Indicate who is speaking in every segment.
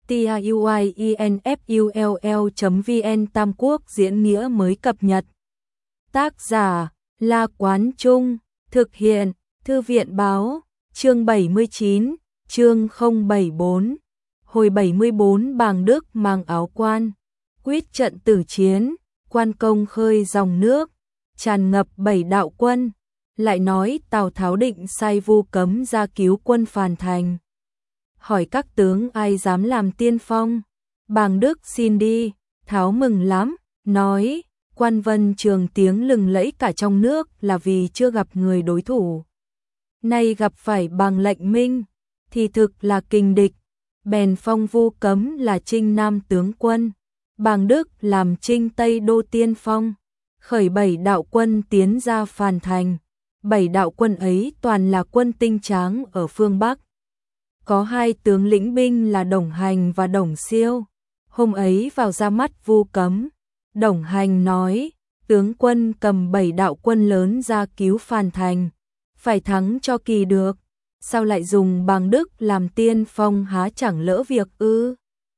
Speaker 1: tiuinfull.vn Tam Quốc diễn nghĩa mới cập nhật. Tác giả La Quán Trung, thực hiện Thư viện Báo, chương 79, chương 074. Hồi 74 Bàng Đức mang áo quan, quyết trận tử chiến, quan công khơi dòng nước, tràn ngập 7 đạo quân, lại nói Tào Tháo định sai Vu Cấm ra cứu quân Phàn Thành. Hỏi các tướng ai dám làm tiên phong, Bàng Đức xin đi. Tháo mừng lắm, nói, Quan Vân Trường tiếng lừng lẫy cả trong nước là vì chưa gặp người đối thủ. Nay gặp phải Bàng Lệnh Minh, thì thực là kình địch, bèn phong Vu Cấm là Trinh Nam tướng quân, Bàng Đức làm Trinh Tây Đô tiên phong, khởi 7 đạo quân tiến ra Phàn Thành. 7 đạo quân ấy toàn là quân tinh tráng ở phương Bắc. Có 2 tướng lĩnh binh là Đồng Hành và Đồng Siêu. Hôm ấy vào ra mắt Vu Cấm, Đồng Hành nói, tướng quân cầm 7 đạo quân lớn ra cứu Phàn Thành, phải thắng cho kỳ được, sao lại dùng Bàng Đức làm tiên phong, há chẳng lỡ việc ư?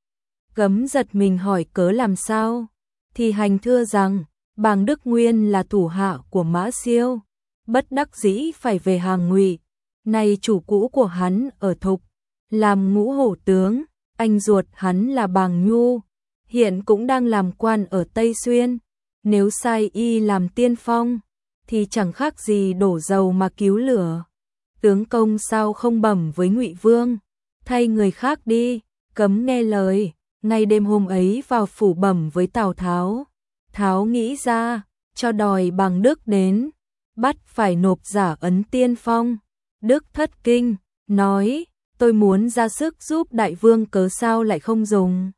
Speaker 1: Cấm giật mình hỏi cớ làm sao, thì Hành thưa rằng, Bàng Đức nguyên là thủ hạ của Mã Siêu, bất đắc dĩ phải về hàng Ngụy, nay chủ cũ của hắn ở Thục, làm ngũ hổ tướng, anh ruột hắn là Bàng Nhu, hiện cũng đang làm quan ở Tây Xuyên, nếu sai y làm tiên phong, thì chẳng khác gì đổ dầu mà cứu lửa. Tướng công sao không bẩm với Ngụy Vương, thay người khác đi. Cấm nghe lời, ngay đêm hôm ấy vào phủ bẩm với Tào Tháo. Tháo nghĩ ra, cho đòi Bàng Đức đến, bắt phải nộp giả ấn tiên phong. Đức thất kinh, nói, tôi muốn ra sức giúp đại vương cớ sao lại không dùng.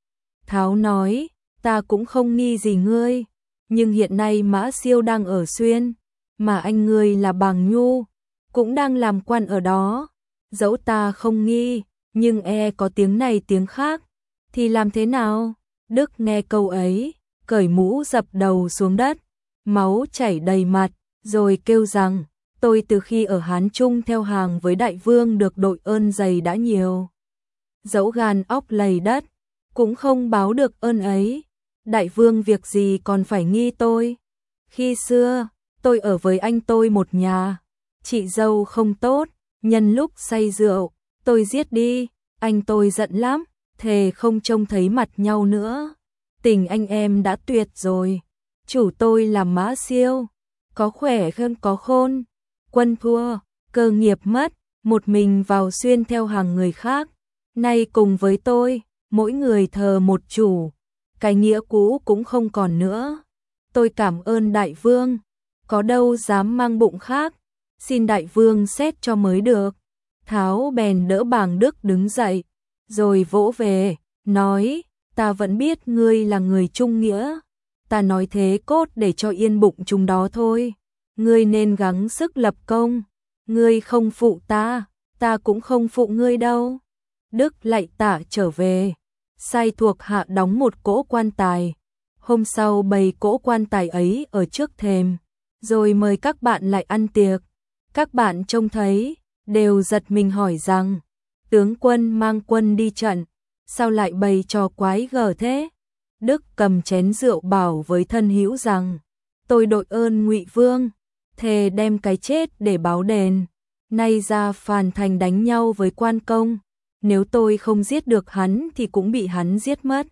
Speaker 1: Tháo nói, ta cũng không nghi gì ngươi, nhưng hiện nay Mã Siêu đang ở Xuyên, mà anh ngươi là Bàng Nhu, cũng đang làm quan ở đó. Dẫu ta không nghi, nhưng có tiếng này tiếng khác, thì làm thế nào? Đức nghe câu ấy, cởi mũ dập đầu xuống đất, máu chảy đầy mặt, rồi kêu rằng, tôi từ khi ở Hán Trung theo hàng với đại vương được đội ơn dày đã nhiều. Dẫu gan óc lầy đất, cũng không báo được ơn ấy. Đại vương việc gì còn phải nghi tôi? Khi xưa, tôi ở với anh tôi một nhà, chị dâu không tốt, nhân lúc say rượu, tôi giết đi, anh tôi giận lắm, thề không trông thấy mặt nhau nữa. Tình anh em đã tuyệt rồi, chủ tôi là Mã Siêu, có khỏe hơn có khôn, quân thua, cơ nghiệp mất, một mình vào Xuyên theo hàng người khác, nay cùng với tôi, mỗi người thờ một chủ, cái nghĩa cũ cũng không còn nữa. Tôi cảm ơn đại vương, có đâu dám mang bụng khác, xin đại vương xét cho mới được. Tháo bèn đỡ Bàng Đức đứng dậy, rồi vỗ về, nói, ta vẫn biết ngươi là người trung nghĩa, ta nói thế cốt để cho yên bụng chúng đó thôi. Ngươi nên gắng sức lập công, ngươi không phụ ta, ta cũng không phụ ngươi đâu. Đức lạy tạ trở về, sai thuộc hạ đóng một cỗ quan tài. Hôm sau bày cỗ quan tài ấy ở trước thềm, rồi mời các bạn lại ăn tiệc. Các bạn trông thấy, đều giật mình hỏi rằng, tướng quân mang quân đi trận, sao lại bày trò quái gở thế? Đức cầm chén rượu bảo với thân hữu rằng, tôi đội ơn Ngụy Vương, thề đem cái chết để báo đền. Nay ra Phàn Thành đánh nhau với quan công, nếu tôi không giết được hắn thì cũng bị hắn giết mất.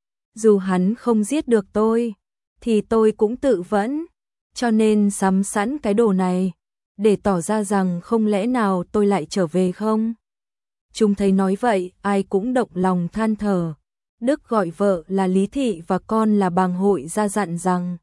Speaker 1: Dù hắn không giết được tôi, thì tôi cũng tự vẫn, cho nên sắm sẵn cái đồ này, để tỏ ra rằng không lẽ nào tôi lại trở về không? Chúng thấy nói vậy, ai cũng động lòng than thở. Đức gọi vợ là Lý Thị và con là Bàng Hội ra dặn rằng,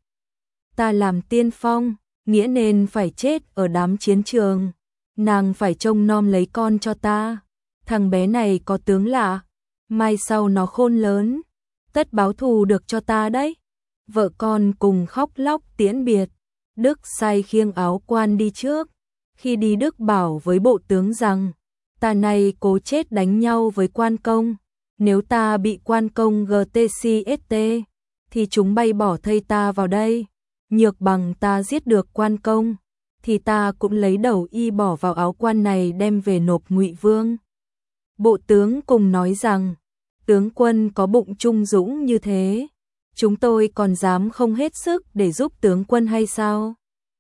Speaker 1: ta làm tiên phong, nghĩa nên phải chết ở đám chiến trường, nàng phải trông nom lấy con cho ta. Thằng bé này có tướng lạ, mai sau nó khôn lớn, tất báo thù được cho ta đấy. Vợ con cùng khóc lóc tiễn biệt. Đức sai khiêng áo quan đi trước. Khi đi Đức bảo với bộ tướng rằng, ta này cố chết đánh nhau với quan công, nếu ta bị quan công GTCST, thì chúng bay bỏ thây ta vào đây. Nhược bằng ta giết được quan công, thì ta cũng lấy đầu y bỏ vào áo quan này đem về nộp Ngụy Vương. Bộ tướng cùng nói rằng, tướng quân có bụng trung dũng như thế, chúng tôi còn dám không hết sức để giúp tướng quân hay sao?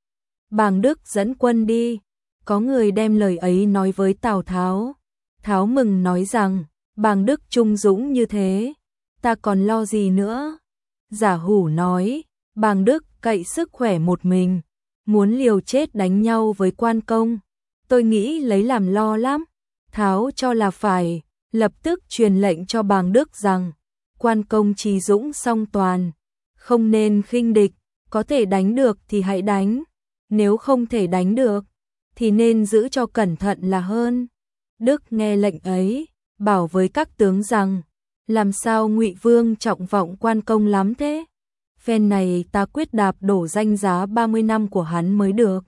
Speaker 1: Bàng Đức dẫn quân đi. Có người đem lời ấy nói với Tào Tháo. Tháo mừng nói rằng, Bàng Đức trung dũng như thế, ta còn lo gì nữa? Giả Hủ nói, Bàng Đức cậy sức khỏe một mình, muốn liều chết đánh nhau với quan công, tôi nghĩ lấy làm lo lắm. Tháo cho là phải, lập tức truyền lệnh cho Bàng Đức rằng, quan công trí dũng song toàn, không nên khinh địch, có thể đánh được thì hãy đánh, nếu không thể đánh được, thì nên giữ cho cẩn thận là hơn. Đức nghe lệnh ấy, bảo với các tướng rằng, làm sao Ngụy Vương trọng vọng quan công lắm thế? Phen này ta quyết đạp đổ danh giá 30 năm của hắn mới được.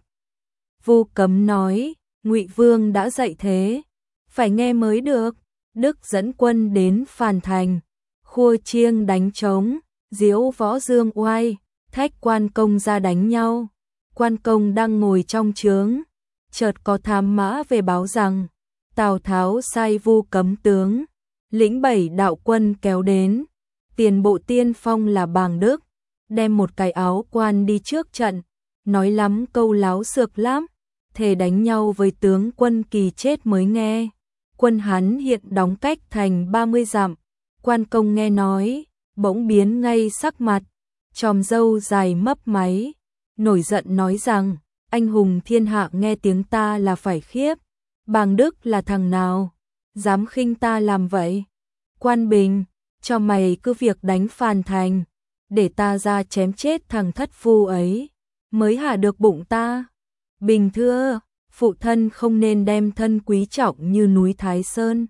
Speaker 1: Vu Cấm nói, Ngụy Vương đã dạy thế, phải nghe mới được. Đức dẫn quân đến Phàn Thành, khua chiêng đánh trống, diễu võ dương oai, thách quan công ra đánh nhau. Quan công đang ngồi trong trướng, chợt có thám mã về báo rằng, Tào Tháo sai Vu Cấm tướng, lĩnh 7 đạo quân kéo đến, tiền bộ tiên phong là Bàng Đức, đem một cái áo quan đi trước trận, nói lắm câu láo xược lắm, thề đánh nhau với tướng quân Kỳ chết mới nghe. Quân hắn hiện đóng cách thành 30 dặm, quan công nghe nói, bỗng biến ngay sắc mặt, chòm râu dài mấp máy, nổi giận nói rằng, anh hùng thiên hạ nghe tiếng ta là phải khiếp, Bàng Đức là thằng nào, dám khinh ta làm vậy? Quan Bình, cho mày cứ việc đánh Phàn Thành, để ta ra chém chết thằng thất phu ấy, mới hạ được bụng ta. Bình thưa, phụ thân không nên đem thân quý trọng như núi Thái Sơn,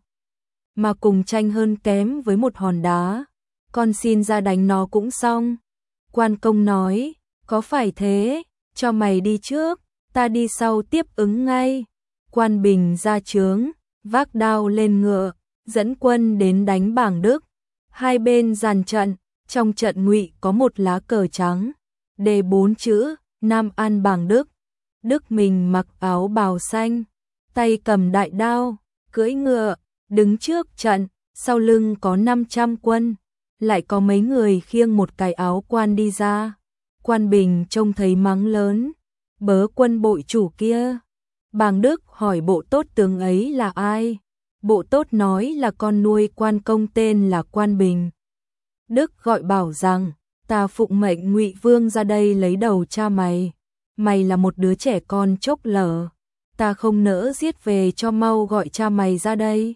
Speaker 1: mà cùng tranh hơn kém với một hòn đá, con xin ra đánh nó cũng xong. Quan công nói, có phải thế, cho mày đi trước, ta đi sau tiếp ứng ngay. Quan Bình ra trướng, vác đao lên ngựa, dẫn quân đến đánh Bàng Đức. Hai bên dàn trận, trong trận Ngụy có một lá cờ trắng, đề 4 chữ, Nam An Bàng Đức. Đức mình mặc áo bào xanh, tay cầm đại đao, cưỡi ngựa, đứng trước trận, sau lưng có 500 quân, lại có mấy người khiêng một cái áo quan đi ra. Quan Bình trông thấy mắng lớn, bớ quân bội chủ kia. Bàng Đức hỏi bộ tốt tướng ấy là ai? Bộ tốt nói là con nuôi quan công tên là Quan Bình. Đức gọi bảo rằng, ta phụng mệnh Ngụy Vương ra đây lấy đầu cha mày. Mày là một đứa trẻ con chốc lở, ta không nỡ giết về cho mau gọi cha mày ra đây.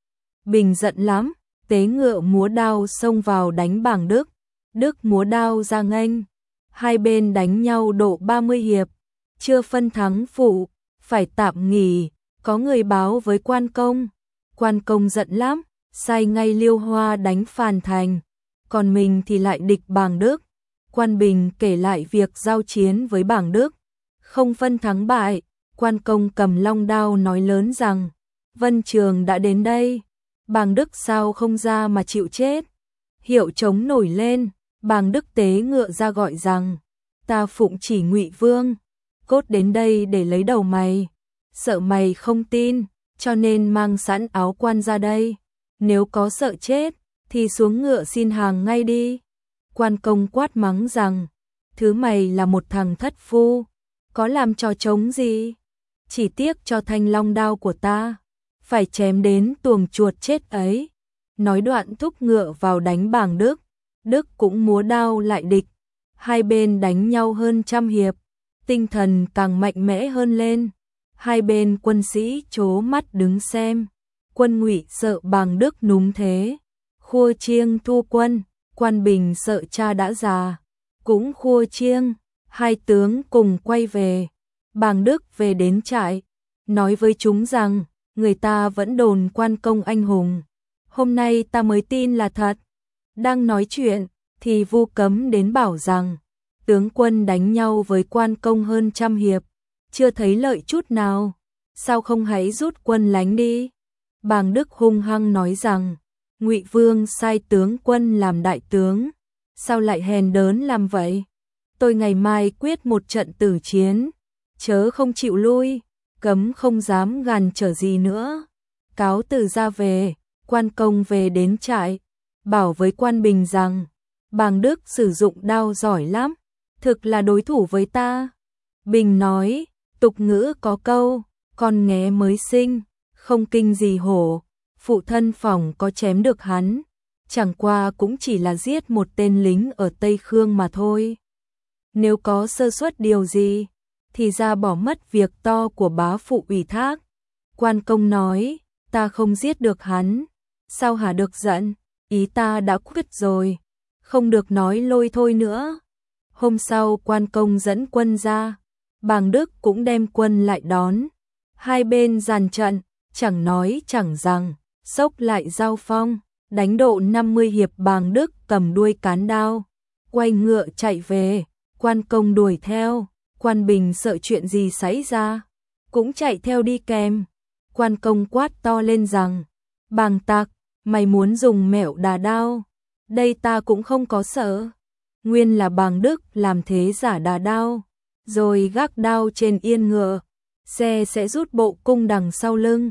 Speaker 1: Bình giận lắm, tế ngựa múa đao xông vào đánh Bàng Đức. Đức múa đao ra nghênh, hai bên đánh nhau độ 30 hiệp, chưa phân thắng phụ, phải tạm nghỉ, có người báo với quan công. Quan công giận lắm, sai ngay Liêu Hoa đánh Phàn Thành, còn mình thì lại địch Bàng Đức. Quan Bình kể lại việc giao chiến với Bàng Đức, không phân thắng bại. Quan công cầm long đao nói lớn rằng, Vân Trường đã đến đây, Bàng Đức sao không ra mà chịu chết. Hiệu trống nổi lên, Bàng Đức tế ngựa ra gọi rằng, ta phụng chỉ Ngụy Vương, cốt đến đây để lấy đầu mày, sợ mày không tin, cho nên mang sẵn áo quan ra đây, nếu có sợ chết, thì xuống ngựa xin hàng ngay đi. Quan công quát mắng rằng, thứ mày là một thằng thất phu, có làm trò trống gì, chỉ tiếc cho thanh long đao của ta, phải chém đến tuồng chuột chết ấy. Nói đoạn thúc ngựa vào đánh Bàng Đức, Đức cũng múa đao lại địch, hai bên đánh nhau hơn 100 hiệp, tinh thần càng mạnh mẽ hơn lên, hai bên quân sĩ trố mắt đứng xem. Quân Ngụy sợ Bàng Đức núm thế, khua chiêng thu quân. Quan Bình sợ cha đã già, cũng khua chiêng, hai tướng cùng quay về. Bàng Đức về đến trại, nói với chúng rằng, người ta vẫn đồn quan công anh hùng, hôm nay ta mới tin là thật. Đang nói chuyện, thì Vu Cấm đến bảo rằng, tướng quân đánh nhau với quan công hơn 100 hiệp, chưa thấy lợi chút nào, sao không hãy rút quân lánh đi. Bàng Đức hung hăng nói rằng, Ngụy Vương sai tướng quân làm đại tướng, sao lại hèn đớn làm vậy? Tôi ngày mai quyết một trận tử chiến, chớ không chịu lui. Cấm không dám gằn trở gì nữa, cáo từ ra về. Quan công về đến trại, bảo với quan Bình rằng, Bàng Đức sử dụng đao giỏi lắm, thực là đối thủ với ta. Bình nói, tục ngữ có câu, con nghé mới sinh, không kinh gì hổ, phụ thân phỏng có chém được hắn, chẳng qua cũng chỉ là giết một tên lính ở Tây Khương mà thôi. Nếu có sơ suất điều gì, thì ra bỏ mất việc to của bá phụ ủy thác. Quan công nói, ta không giết được hắn, sao hả được giận, ý ta đã quyết rồi, không được nói lôi thôi nữa. Hôm sau quan công dẫn quân ra, Bàng Đức cũng đem quân lại đón. Hai bên dàn trận, chẳng nói chẳng rằng, xốc lại giao phong, đánh độ 50 hiệp Bàng Đức cầm đuôi cán đao, quay ngựa chạy về, quan công đuổi theo, quan Bình sợ chuyện gì xảy ra, cũng chạy theo đi kèm. Quan công quát to lên rằng, Bàng tặc, mày muốn dùng mẹo đà đao, đây ta cũng không có sợ. Nguyên là Bàng Đức làm thế giả đà đao, rồi gác đao trên yên ngựa, xe sẽ rút bộ cung đằng sau lưng.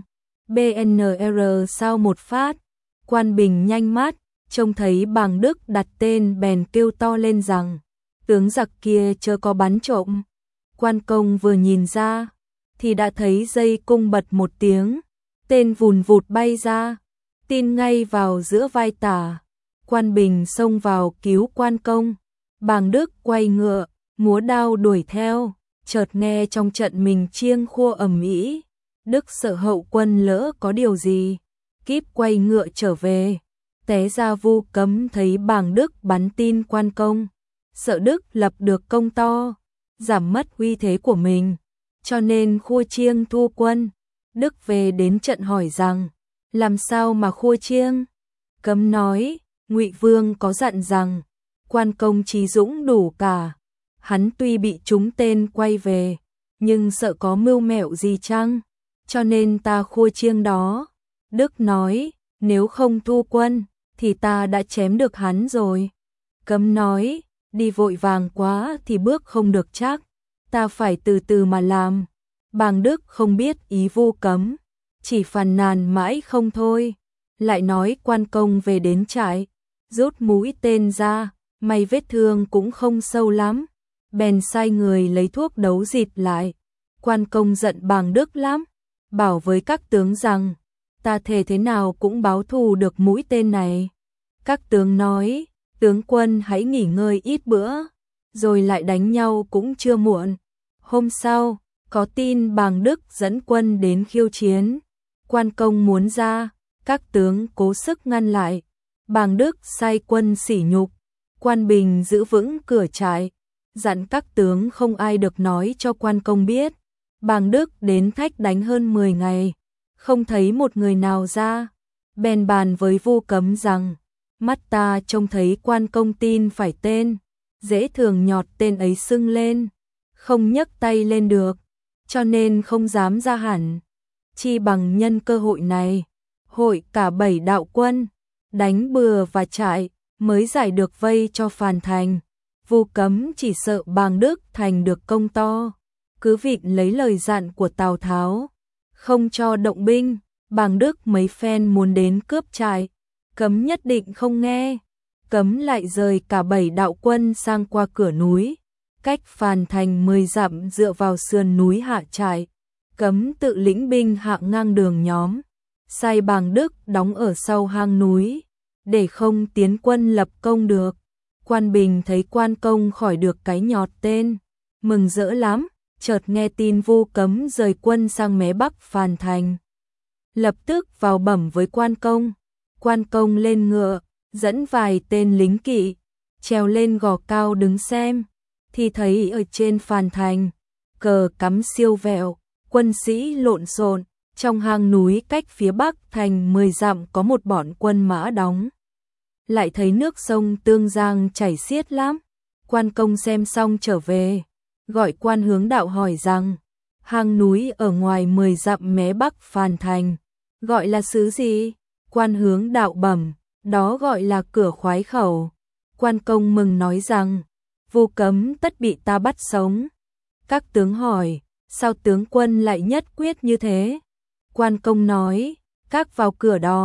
Speaker 1: BNR sau một phát, quan Bình nhanh mắt, trông thấy Bàng Đức đặt tên bèn kêu to lên rằng, tướng giặc kia chớ có bắn trộm. Quan công vừa nhìn ra, thì đã thấy dây cung bật một tiếng, tên vùn vụt bay ra, tin ngay vào giữa vai tả. Quan Bình xông vào cứu quan công, Bàng Đức quay ngựa, múa đao đuổi theo, chợt nghe trong trận mình chiêng khua ầm ĩ. Đức sợ hậu quân lỡ có điều gì, kíp quay ngựa trở về, té ra Vu Cấm thấy Bàng Đức bắn tin quan công, sợ Đức lập được công to, giảm mất uy thế của mình, cho nên khua chiêng thua quân. Đức về đến trận hỏi rằng, làm sao mà khua chiêng? Cấm nói, Ngụy Vương có dặn rằng, quan công trí dũng đủ cả, hắn tuy bị trúng tên quay về, nhưng sợ có mưu mẹo gì chăng, cho nên ta khua chiêng đó. Đức nói, nếu không thu quân, thì ta đã chém được hắn rồi. Cấm nói, đi vội vàng quá thì bước không được chắc, ta phải từ từ mà làm. Bàng Đức không biết ý Vu Cấm, chỉ phàn nàn mãi không thôi, lại nói quan công về đến trại, rút mũi tên ra, may vết thương cũng không sâu lắm, bèn sai người lấy thuốc đấu dịt lại. Quan công giận Bàng Đức lắm, bảo với các tướng rằng, ta thề thế nào cũng báo thù được mũi tên này. Các tướng nói, tướng quân hãy nghỉ ngơi ít bữa, rồi lại đánh nhau cũng chưa muộn. Hôm sau, có tin Bàng Đức dẫn quân đến khiêu chiến, quan công muốn ra, các tướng cố sức ngăn lại. Bàng Đức sai quân sỉ nhục, quan Bình giữ vững cửa trại, dặn các tướng không ai được nói cho quan công biết. Bàng Đức đến thách đánh hơn 10 ngày, không thấy một người nào ra, bèn bàn với Vu Cấm rằng, mắt ta trông thấy quan công tin phải tên, dễ thường nhọt tên ấy sưng lên, không nhấc tay lên được, cho nên không dám ra hẳn. Chi bằng nhân cơ hội này, hội cả 7 đạo quân, đánh bừa và trại, mới giải được vây cho phàn thành. Vu Cấm chỉ sợ Bàng Đức thành được công to, cứ vịn lấy lời dặn của Tào Tháo, không cho động binh. Bàng Đức mấy phen muốn đến cướp trại, Cấm nhất định không nghe. Cấm lại rời cả 7 đạo quân sang qua cửa núi, cách phàn thành 10 dặm dựa vào sườn núi hạ trại. Cấm tự lĩnh binh hạ ngang đường nhóm, sai Bàng Đức đóng ở sau hang núi, để không tiến quân lập công được. Quan Bình thấy quan công khỏi được cái nhọt tên, mừng rỡ lắm, chợt nghe tin Vu Cấm rời quân sang mé bắc phàn thành. Lập tức vào bẩm với quan công. Quan công lên ngựa, dẫn vài tên lính kỵ, trèo lên gò cao đứng xem, thì thấy ở trên phàn thành, cờ cắm siêu vẹo, quân sĩ lộn xộn, trong hang núi cách phía bắc thành 10 dặm có một bọn quân mã đóng. Lại thấy nước sông Tương Giang chảy xiết lắm. Quan công xem xong trở về, gọi quan hướng đạo hỏi rằng, hang núi ở ngoài 10 dặm mé bắc phàn thành, gọi là xứ gì? Quan hướng đạo bẩm, đó gọi là cửa khoái khẩu. Quan công mừng nói rằng, Vu Cấm tất bị ta bắt sống. Các tướng hỏi, sao tướng quân lại nhất quyết như thế? Quan công nói, các vào cửa đó,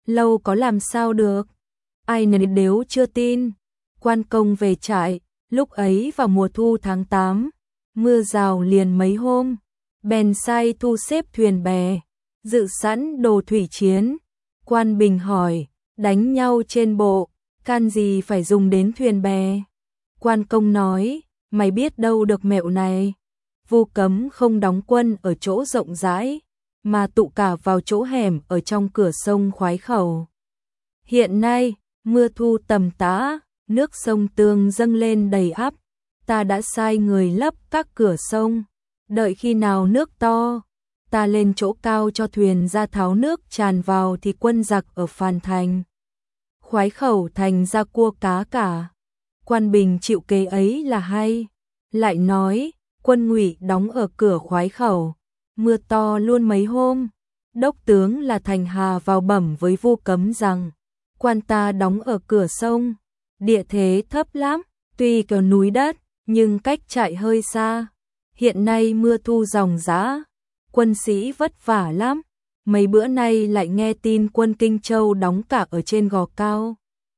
Speaker 1: lâu có làm sao được. Ai nấy đều chưa tin. Quan công về trại, lúc ấy vào mùa thu tháng 8, mưa rào liền mấy hôm, bèn sai thu xếp thuyền bè, dự sẵn đồ thủy chiến. Quan Bình hỏi, đánh nhau trên bộ, can gì phải dùng đến thuyền bè? Quan công nói, mày biết đâu được mẹo này. Vu Cấm không đóng quân ở chỗ rộng rãi, mà tụ cả vào chỗ hẻm ở trong cửa sông Khoái Khẩu. Hiện nay, mưa thu tầm tã, nước sông Tương dâng lên đầy ắp, ta đã sai người lấp các cửa sông, đợi khi nào nước to, ta lên chỗ cao cho thuyền ra tháo nước tràn vào thì quân giặc ở Phàn Thành, Khoái Khẩu thành ra cua cá cả. Quan Bình chịu kế ấy là hay, lại nói, quân Ngụy đóng ở cửa Khoái Khẩu, mưa to luôn mấy hôm. Đốc tướng là Thành Hà vào bẩm với Vu Cấm rằng, quan ta đóng ở cửa sông, địa thế thấp lắm, tuy có núi đất, nhưng cách trại hơi xa. Hiện nay mưa thu ròng rã, quân sĩ vất vả lắm. Mấy bữa nay lại nghe tin quân Kinh Châu đóng cả ở trên Gò Cao,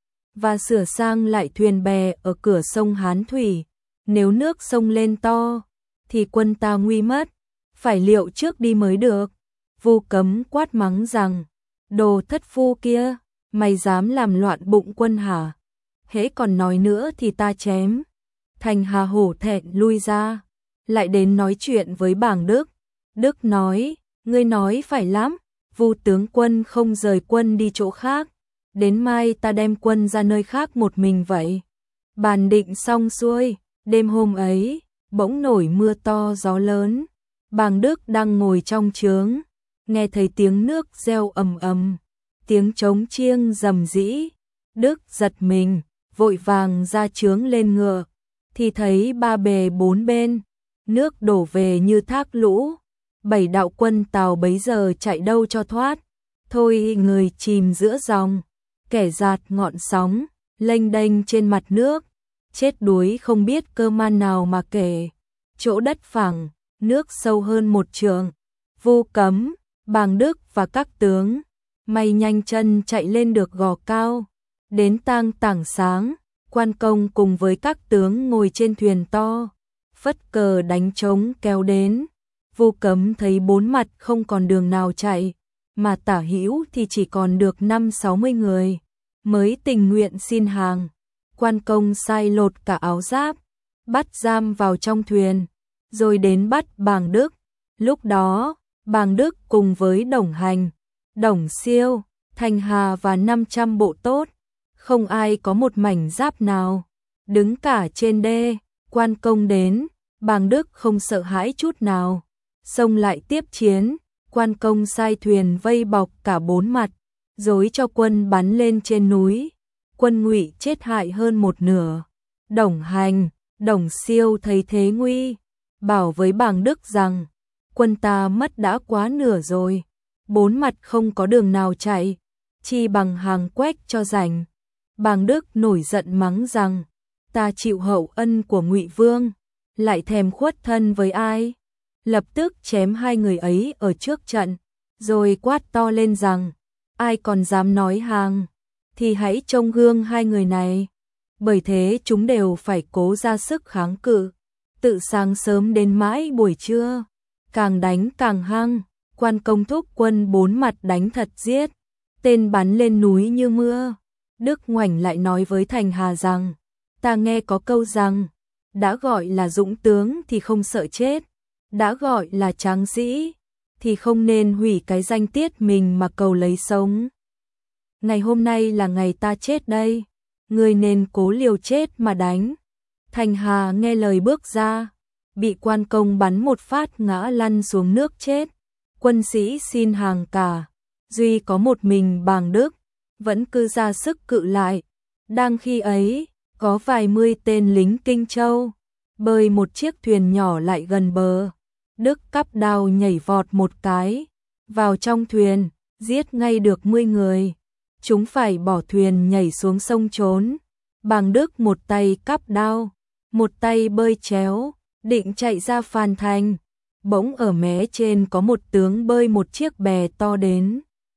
Speaker 1: và sửa sang lại thuyền bè ở cửa sông Hán Thủy. Nếu nước sông lên to, thì quân ta nguy mất, phải liệu trước đi mới được. Vu Cấm quát mắng rằng, đồ thất phu kia, mày dám làm loạn bụng quân hả? Hễ còn nói nữa thì ta chém. Thành Hà hổ thẹn lui ra, lại đến nói chuyện với Bàng Đức. Đức nói, ngươi nói phải lắm, Vu tướng quân không rời quân đi chỗ khác, đến mai ta đem quân ra nơi khác một mình vậy. Bàn định xong xuôi, đêm hôm ấy, bỗng nổi mưa to gió lớn. Bàng Đức đang ngồi trong trướng, nghe thấy tiếng nước reo ầm ầm, tiếng trống chiêng rầm rĩ. Đức giật mình, vội vàng ra trướng lên ngựa, thì thấy ba bề bốn bên, nước đổ về như thác lũ. 7 đạo quân Tào bấy giờ chạy đâu cho thoát, thôi người chìm giữa dòng, kẻ dạt ngọn sóng, lênh đênh trên mặt nước, chết đuối không biết cơ man nào mà kể. Chỗ đất phẳng, nước sâu hơn một trượng. Vu Cấm, Bàng Đức và các tướng may nhanh chân chạy lên được Gò Cao. Đến tang tảng sáng, quan công cùng với các tướng ngồi trên thuyền to, phất cờ đánh trống kéo đến. Vu Cấm thấy bốn mặt không còn đường nào chạy, mà tả hữu thì chỉ còn được 50-60 người, mới tình nguyện xin hàng. Quan công sai lột cả áo giáp, bắt giam vào trong thuyền, rồi đến bắt Bàng Đức. Lúc đó, Bàng Đức cùng với Đồng Hành, Đồng Siêu, Thành Hà và 500 bộ tốt, không ai có một mảnh giáp nào, đứng cả trên đê. Quan công đến, Bàng Đức không sợ hãi chút nào, xông lại tiếp chiến. Quan công sai thuyền vây bọc cả bốn mặt, dối cho quân bắn lên trên núi. Quân Ngụy chết hại hơn một nửa. Đồng Hành, Đồng Siêu thấy thế nguy, bảo với Bàng Đức rằng, quân ta mất đã quá nửa rồi, bốn mặt không có đường nào chạy, chi bằng hàng quét cho rảnh. Bàng Đức nổi giận mắng rằng, ta chịu hậu ân của Ngụy Vương, lại thèm khuất thân với ai? Lập tức chém hai người ấy ở trước trận, rồi quát to lên rằng, ai còn dám nói hàng, thì hãy trông gương hai người này. Bởi thế chúng đều phải cố ra sức kháng cự, tự sáng sớm đến mãi buổi trưa, càng đánh càng hăng. Quan công thúc quân bốn mặt đánh thật giết, tên bắn lên núi như mưa. Đức ngoảnh lại nói với Thành Hà rằng, ta nghe có câu rằng, đã gọi là dũng tướng thì không sợ chết, đã gọi là tráng sĩ thì không nên hủy cái danh tiết mình mà cầu lấy sống. Ngày hôm nay là ngày ta chết đây, người nên cố liều chết mà đánh. Thành Hà nghe lời bước ra, bị quan công bắn một phát ngã lăn xuống nước chết. Quân sĩ xin hàng cả, duy có một mình Bàng Đức vẫn cứ ra sức cự lại. Đang khi ấy, có vài mươi tên lính Kinh Châu bơi một chiếc thuyền nhỏ lại gần bờ. Đức cắp đao nhảy vọt một cái vào trong thuyền, giết ngay được 10 người. Chúng phải bỏ thuyền nhảy xuống sông trốn. Bàng Đức một tay cắp đao, một tay bơi chéo, định chạy ra Phàn Thành. Bỗng ở mé trên có một tướng bơi một chiếc bè to đến.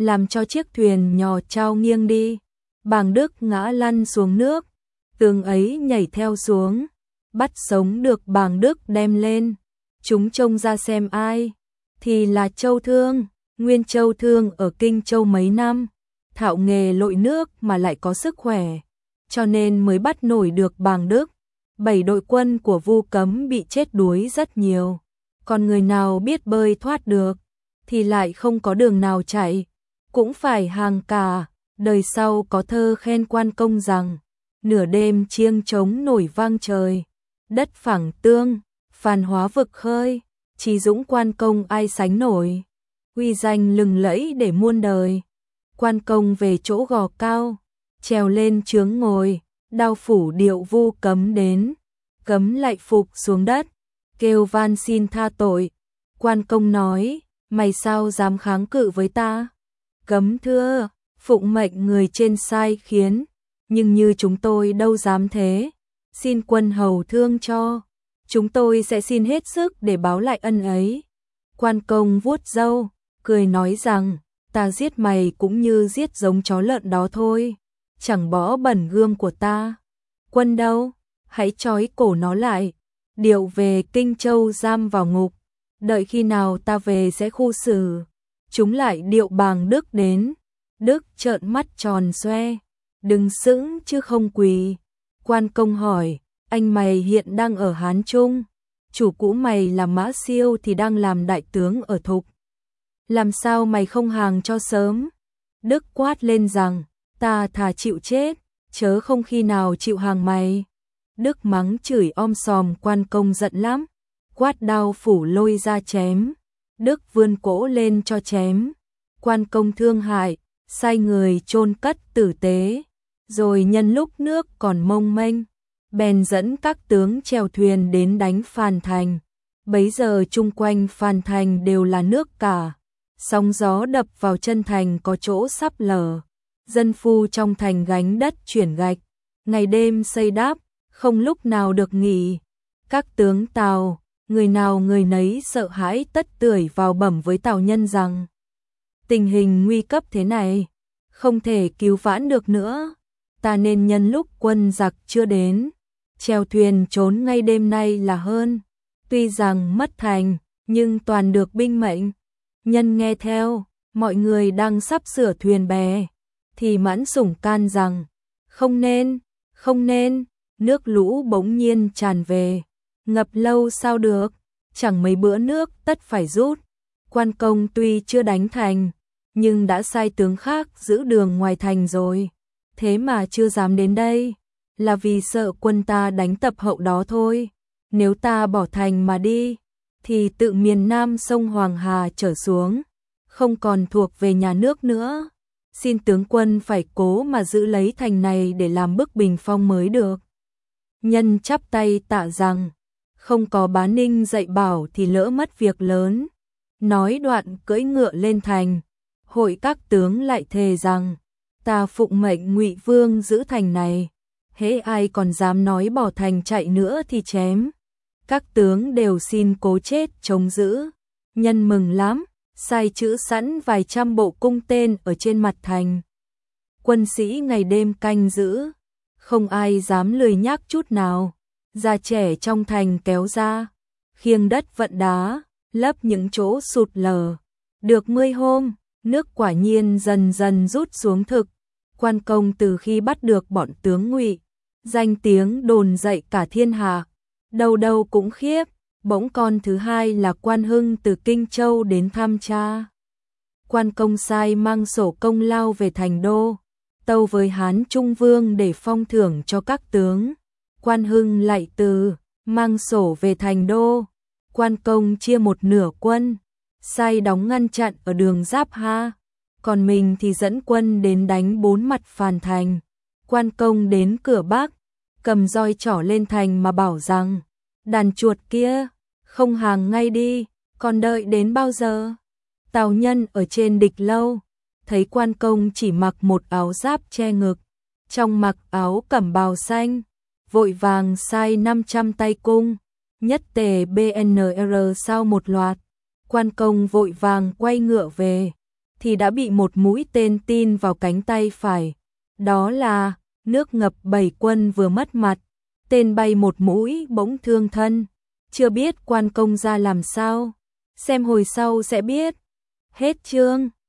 Speaker 1: làm cho chiếc thuyền nhỏ trao nghiêng đi. Bàng Đức ngã lăn xuống nước, Tướng ấy nhảy theo xuống, bắt sống được Bàng Đức đem lên. Chúng trông ra xem ai, thì là Châu Thương. Nguyên Châu Thương ở Kinh Châu mấy năm, thạo nghề lội nước mà lại có sức khỏe, cho nên mới bắt nổi được Bàng Đức. 7 đội quân của Vu Cấm bị chết đuối rất nhiều, còn người nào biết bơi thoát được thì lại không có đường nào chạy, cũng phải hàng cả. Đời sau có thơ khen Quan Công rằng: nửa đêm chiêng trống nổi vang trời, đất phẳng tương, phàn hóa vực khơi, chí dũng Quan Công ai sánh nổi, uy danh lừng lẫy để muôn đời. Quan Công về chỗ gò cao, trèo lên chướng ngồi, đao phủ điệu Vu Cấm đến, Cấm lại phục xuống đất, kêu van xin tha tội. Quan Công nói: mày sao dám kháng cự với ta? Cấm thưa: phụng mệnh người trên sai khiến, nhưng như chúng tôi đâu dám thế, xin quân hầu thương cho, chúng tôi sẽ xin hết sức để báo lại ân ấy. Quan Công vuốt râu, cười nói rằng: ta giết mày cũng như giết giống chó lợn đó thôi, chẳng bỏ bẩn gươm của ta. Quân đâu? Hãy trói cổ nó lại, điệu về Kinh Châu giam vào ngục, đợi khi nào ta về sẽ khu xử. Chúng lại điệu Bàng Đức đến. Đức trợn mắt tròn xoe, đừng sững chứ không quỳ. Quan Công hỏi: anh mày hiện đang ở Hán Trung, chủ cũ mày là Mã Siêu thì đang làm đại tướng ở Thục, làm sao mày không hàng cho sớm? Đức quát lên rằng: ta thà chịu chết, chớ không khi nào chịu hàng mày. Đức mắng chửi om sòm. Quan Công giận lắm, quát đao phủ lôi ra chém. Đức vươn cỗ lên cho chém. Quan Công thương hại, sai người chôn cất tử tế, rồi nhân lúc nước còn mông mênh, bèn dẫn các tướng chèo thuyền đến đánh Phàn Thành. Bấy giờ chung quanh Phàn Thành đều là nước cả, sóng gió đập vào chân thành có chỗ sắp lở. Dân phu trong thành gánh đất chuyển gạch, ngày đêm xây đáp, không lúc nào được nghỉ. Các tướng Tào, người nào người nấy sợ hãi tất tưởi vào bẩm với Tào Nhân rằng: tình hình nguy cấp thế này, không thể cứu vãn được nữa, ta nên nhân lúc quân giặc chưa đến, chèo thuyền trốn ngay đêm nay là hơn. Tuy rằng mất thành, nhưng toàn được binh mệnh. Nhân nghe theo, mọi người đang sắp sửa thuyền bè, thì Mãn Sủng can rằng: không nên, không nên. Nước lũ bỗng nhiên tràn về, ngập lâu sao được, chẳng mấy bữa nước tất phải rút. Quan Công tuy chưa đánh thành, nhưng đã sai tướng khác giữ đường ngoài thành rồi, thế mà chưa dám đến đây, là vì sợ quân ta đánh tập hậu đó thôi. Nếu ta bỏ thành mà đi, thì tự miền Nam sông Hoàng Hà trở xuống, không còn thuộc về nhà nước nữa. Xin tướng quân phải cố mà giữ lấy thành này để làm bức bình phong mới được. Nhân chắp tay tạ rằng: không có Bá Ninh dạy bảo thì lỡ mất việc lớn. Nói đoạn cưỡi ngựa lên thành. Hội các tướng lại thề rằng: ta phụng mệnh Ngụy Vương giữ thành này, hễ ai còn dám nói bỏ thành chạy nữa thì chém. Các tướng đều xin cố chết chống giữ. Nhân mừng lắm, sai chữ sẵn vài trăm bộ cung tên ở trên mặt thành. Quân sĩ ngày đêm canh giữ, không ai dám lười nhác chút nào. Già trẻ trong thành kéo ra, khiêng đất vận đá, lấp những chỗ sụt lở. Được 10 hôm, nước quả nhiên dần dần rút xuống thực. Quan Công từ khi bắt được bọn tướng Ngụy, danh tiếng đồn dậy cả thiên hạ, đầu đầu cũng khiếp. Bỗng con thứ hai là Quan Hưng từ Kinh Châu đến thăm cha. Quan Công sai mang sổ công lao về thành đô, tâu với Hán Trung Vương để phong thưởng cho các tướng. Quan Hưng lại từ mang sổ về thành đô. Quan Công chia một nửa quân, sai đóng ngăn chặn ở đường Giáp Ha, còn mình thì dẫn quân đến đánh 4 mặt Phàn Thành. Quan Công đến cửa Bắc, cầm roi trỏ lên thành mà bảo rằng: đàn chuột kia, không hàng ngay đi, còn đợi đến bao giờ? Tào Nhân ở trên địch lâu, thấy Quan Công chỉ mặc một áo giáp che ngực, trong mặc áo cẩm bào xanh, vội vàng sai 500 tay cung, nhất tề BNR sau một loạt. Quan Công vội vàng quay ngựa về, thì đã bị một mũi tên tin vào cánh tay phải. Đó là nước ngập 7 quân vừa mất mặt, tên bay một mũi bỗng thương thân. Chưa biết quan công ra làm sao, xem hồi sau sẽ biết. Hết chương.